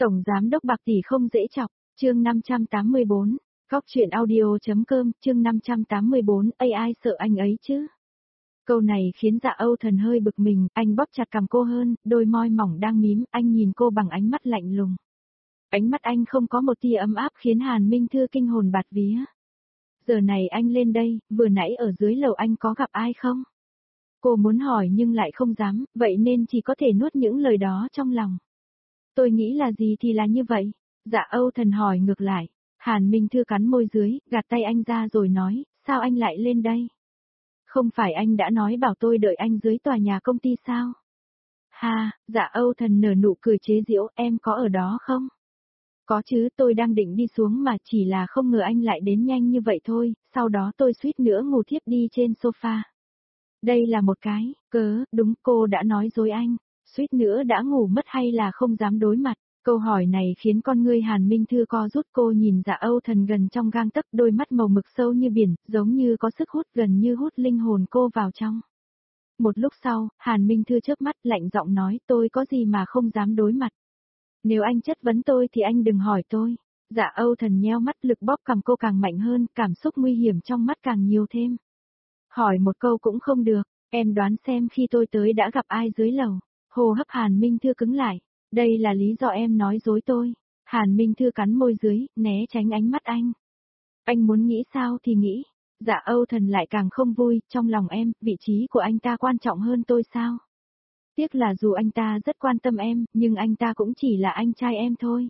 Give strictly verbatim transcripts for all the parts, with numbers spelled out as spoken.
Tổng giám đốc Bạc tỷ không dễ chọc, chương năm trăm tám mươi bốn, Cóc truyện audio.com, chương năm trăm tám mươi bốn, a i sợ anh ấy chứ. Câu này khiến Dạ Âu Thần hơi bực mình, anh bóp chặt cằm cô hơn, đôi môi mỏng đang mím, anh nhìn cô bằng ánh mắt lạnh lùng. Ánh mắt anh không có một tia ấm áp khiến Hàn Minh Thư kinh hồn bạt vía. Giờ này anh lên đây, vừa nãy ở dưới lầu anh có gặp ai không? Cô muốn hỏi nhưng lại không dám, vậy nên chỉ có thể nuốt những lời đó trong lòng. Tôi nghĩ là gì thì là như vậy. Dạ Âu Thần hỏi ngược lại. Hàn Minh Thư cắn môi dưới, gạt tay anh ra rồi nói, sao anh lại lên đây? Không phải anh đã nói bảo tôi đợi anh dưới tòa nhà công ty sao? Ha, Dạ Âu Thần nở nụ cười chế giễu, em có ở đó không? Có chứ, tôi đang định đi xuống mà chỉ là không ngờ anh lại đến nhanh như vậy thôi, sau đó tôi suýt nữa ngủ thiếp đi trên sofa. Đây là một cái, cớ, đúng cô đã nói dối anh, suýt nữa đã ngủ mất hay là không dám đối mặt. Câu hỏi này khiến con ngươi Hàn Minh Thư co rút, cô nhìn Dạ Âu Thần gần trong gang tấc, đôi mắt màu mực sâu như biển, giống như có sức hút gần như hút linh hồn cô vào trong. Một lúc sau, Hàn Minh Thư chớp mắt lạnh giọng nói, tôi có gì mà không dám đối mặt. Nếu anh chất vấn tôi thì anh đừng hỏi tôi. Dạ Âu Thần nheo mắt, lực bóp cằm cô càng mạnh hơn, cảm xúc nguy hiểm trong mắt càng nhiều thêm. Hỏi một câu cũng không được, em đoán xem khi tôi tới đã gặp ai dưới lầu. Hô hấp Hàn Minh Thư cứng lại. Đây là lý do em nói dối tôi. Hàn Minh Thư cắn môi dưới, né tránh ánh mắt anh. Anh muốn nghĩ sao thì nghĩ. Dạ Âu Thần lại càng không vui, trong lòng em, vị trí của anh ta quan trọng hơn tôi sao? Tiếc là dù anh ta rất quan tâm em, nhưng anh ta cũng chỉ là anh trai em thôi.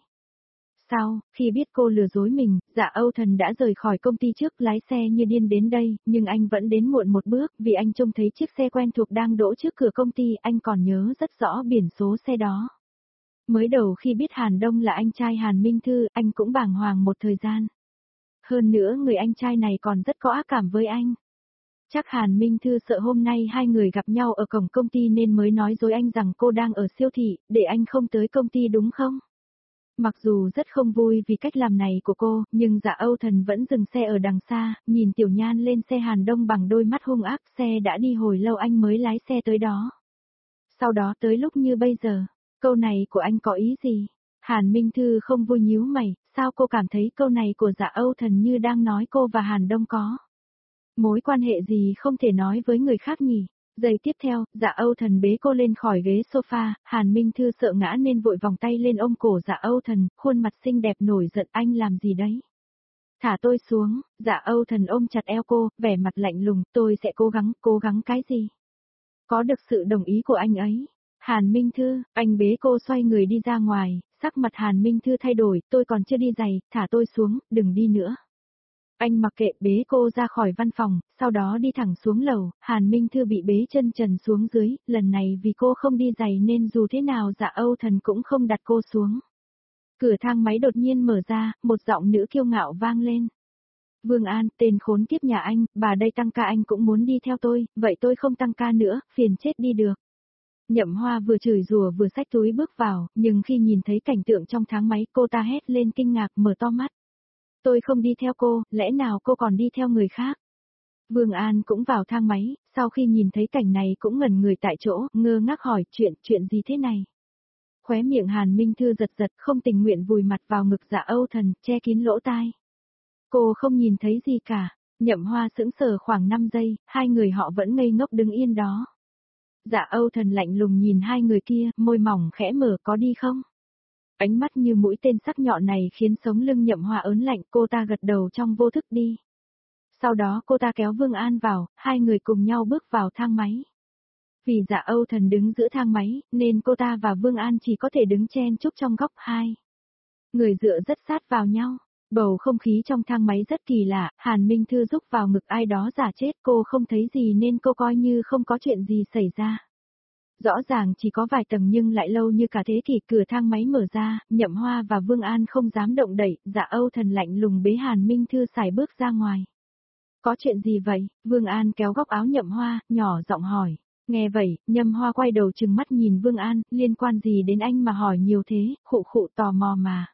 Sau, khi biết cô lừa dối mình, Dạ Âu Thần đã rời khỏi công ty trước, lái xe như điên đến đây, nhưng anh vẫn đến muộn một bước vì anh trông thấy chiếc xe quen thuộc đang đỗ trước cửa công ty, anh còn nhớ rất rõ biển số xe đó. Mới đầu khi biết Hàn Đông là anh trai Hàn Minh Thư, anh cũng bàng hoàng một thời gian. Hơn nữa người anh trai này còn rất có ác cảm với anh. Chắc Hàn Minh Thư sợ hôm nay hai người gặp nhau ở cổng công ty nên mới nói dối anh rằng cô đang ở siêu thị, để anh không tới công ty đúng không? Mặc dù rất không vui vì cách làm này của cô, nhưng Dạ Âu Thần vẫn dừng xe ở đằng xa, nhìn Tiểu Nhan lên xe Hàn Đông bằng đôi mắt hung ác, xe đã đi hồi lâu anh mới lái xe tới đó. Sau đó tới lúc như bây giờ, câu này của anh có ý gì? Hàn Minh Thư không vui nhíu mày, sao cô cảm thấy câu này của Dạ Âu Thần như đang nói cô và Hàn Đông có mối quan hệ gì không thể nói với người khác nhỉ? Giây tiếp theo, Dạ Âu Thần bế cô lên khỏi ghế sofa, Hàn Minh Thư sợ ngã nên vội vòng tay lên ôm cổ Dạ Âu Thần, khuôn mặt xinh đẹp nổi giận, anh làm gì đấy? Thả tôi xuống. Dạ Âu Thần ôm chặt eo cô, vẻ mặt lạnh lùng, tôi sẽ cố gắng, cố gắng cái gì? Có được sự đồng ý của anh ấy. Hàn Minh Thư, anh bế cô xoay người đi ra ngoài, sắc mặt Hàn Minh Thư thay đổi, tôi còn chưa đi giày, thả tôi xuống, đừng đi nữa. Anh mặc kệ, bế cô ra khỏi văn phòng, sau đó đi thẳng xuống lầu, Hàn Minh Thư bị bế chân trần xuống dưới, lần này vì cô không đi giày nên dù thế nào Dạ Âu Thần cũng không đặt cô xuống. Cửa thang máy đột nhiên mở ra, một giọng nữ kiêu ngạo vang lên. Vương An, tên khốn kiếp nhà anh, bà đây tăng ca anh cũng muốn đi theo tôi, vậy tôi không tăng ca nữa, phiền chết đi được. Nhậm Hoa vừa chửi rủa vừa xách túi bước vào, nhưng khi nhìn thấy cảnh tượng trong thang máy cô ta hét lên kinh ngạc, mở to mắt. Tôi không đi theo cô, lẽ nào cô còn đi theo người khác? Vương An cũng vào thang máy, sau khi nhìn thấy cảnh này cũng ngẩn người tại chỗ, ngơ ngác hỏi chuyện, chuyện gì thế này? Khóe miệng Hàn Minh Thư giật giật, không tình nguyện vùi mặt vào ngực Dạ Âu Thần, che kín lỗ tai. Cô không nhìn thấy gì cả. Nhậm Hoa sững sờ khoảng năm giây, hai người họ vẫn ngây ngốc đứng yên đó. Dạ Âu Thần lạnh lùng nhìn hai người kia, môi mỏng khẽ mở, có đi không? Ánh mắt như mũi tên sắc nhọn này khiến sống lưng Nhậm Hoa ớn lạnh, cô ta gật đầu trong vô thức đi. Sau đó cô ta kéo Vương An vào, hai người cùng nhau bước vào thang máy. Vì Dạ Âu Thần đứng giữa thang máy, nên cô ta và Vương An chỉ có thể đứng chen chúc trong góc hai. Người dựa rất sát vào nhau. Bầu không khí trong thang máy rất kỳ lạ, Hàn Minh Thư rúc vào ngực ai đó giả chết, cô không thấy gì nên cô coi như không có chuyện gì xảy ra. Rõ ràng chỉ có vài tầng nhưng lại lâu như cả thế kỷ, cửa thang máy mở ra, Nhậm Hoa và Vương An không dám động đậy, Dạ Âu Thần lạnh lùng bế Hàn Minh Thư sải bước ra ngoài. Có chuyện gì vậy? Vương An kéo góc áo Nhậm Hoa, nhỏ giọng hỏi. Nghe vậy, Nhậm Hoa quay đầu trừng mắt nhìn Vương An, liên quan gì đến anh mà hỏi nhiều thế, khụ khụ tò mò mà.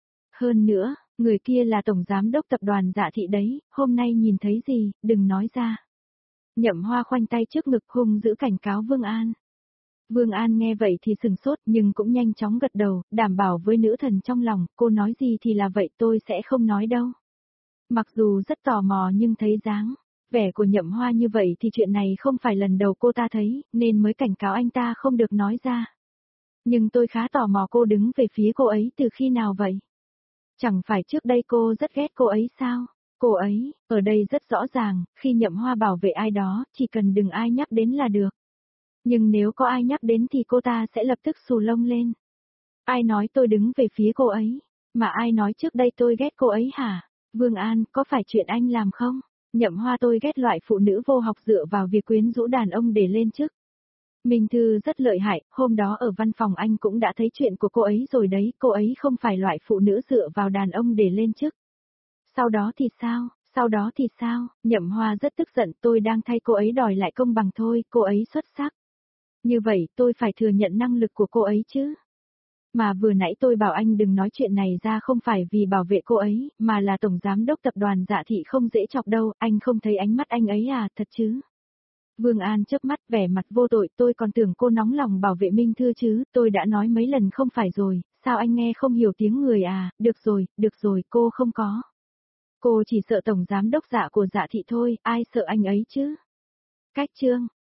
Hơn nữa, người kia là tổng giám đốc tập đoàn Dạ Thị đấy, hôm nay nhìn thấy gì, đừng nói ra. Nhậm Hoa khoanh tay trước ngực hung giữ cảnh cáo Vương An. Vương An nghe vậy thì sừng sốt nhưng cũng nhanh chóng gật đầu, đảm bảo với nữ thần trong lòng, cô nói gì thì là vậy tôi sẽ không nói đâu. Mặc dù rất tò mò nhưng thấy dáng vẻ của Nhậm Hoa như vậy thì chuyện này không phải lần đầu cô ta thấy, nên mới cảnh cáo anh ta không được nói ra. Nhưng tôi khá tò mò cô đứng về phía cô ấy từ khi nào vậy? Chẳng phải trước đây cô rất ghét cô ấy sao? Cô ấy, ở đây rất rõ ràng, khi Nhậm Hoa bảo vệ ai đó, chỉ cần đừng ai nhắc đến là được. Nhưng nếu có ai nhắc đến thì cô ta sẽ lập tức xù lông lên. Ai nói tôi đứng về phía cô ấy? Mà ai nói trước đây tôi ghét cô ấy hả? Vương An, có phải chuyện anh làm không? Nhậm Hoa tôi ghét loại phụ nữ vô học dựa vào việc quyến rũ đàn ông để lên chức. Minh Thư rất lợi hại, hôm đó ở văn phòng anh cũng đã thấy chuyện của cô ấy rồi đấy, cô ấy không phải loại phụ nữ dựa vào đàn ông để lên chức. Sau đó thì sao, sau đó thì sao, Nhậm Hoa rất tức giận, tôi đang thay cô ấy đòi lại công bằng thôi, cô ấy xuất sắc. Như vậy tôi phải thừa nhận năng lực của cô ấy chứ. Mà vừa nãy tôi bảo anh đừng nói chuyện này ra không phải vì bảo vệ cô ấy, mà là tổng giám đốc tập đoàn Dạ Thị không dễ chọc đâu, anh không thấy ánh mắt anh ấy à, thật chứ. Vương An chớp mắt vẻ mặt vô tội, tôi còn tưởng cô nóng lòng bảo vệ Minh Thư chứ, tôi đã nói mấy lần không phải rồi, sao anh nghe không hiểu tiếng người à, được rồi, được rồi, cô không có. Cô chỉ sợ tổng giám đốc Dạ của Dạ Thị thôi, ai sợ anh ấy chứ. Cách chương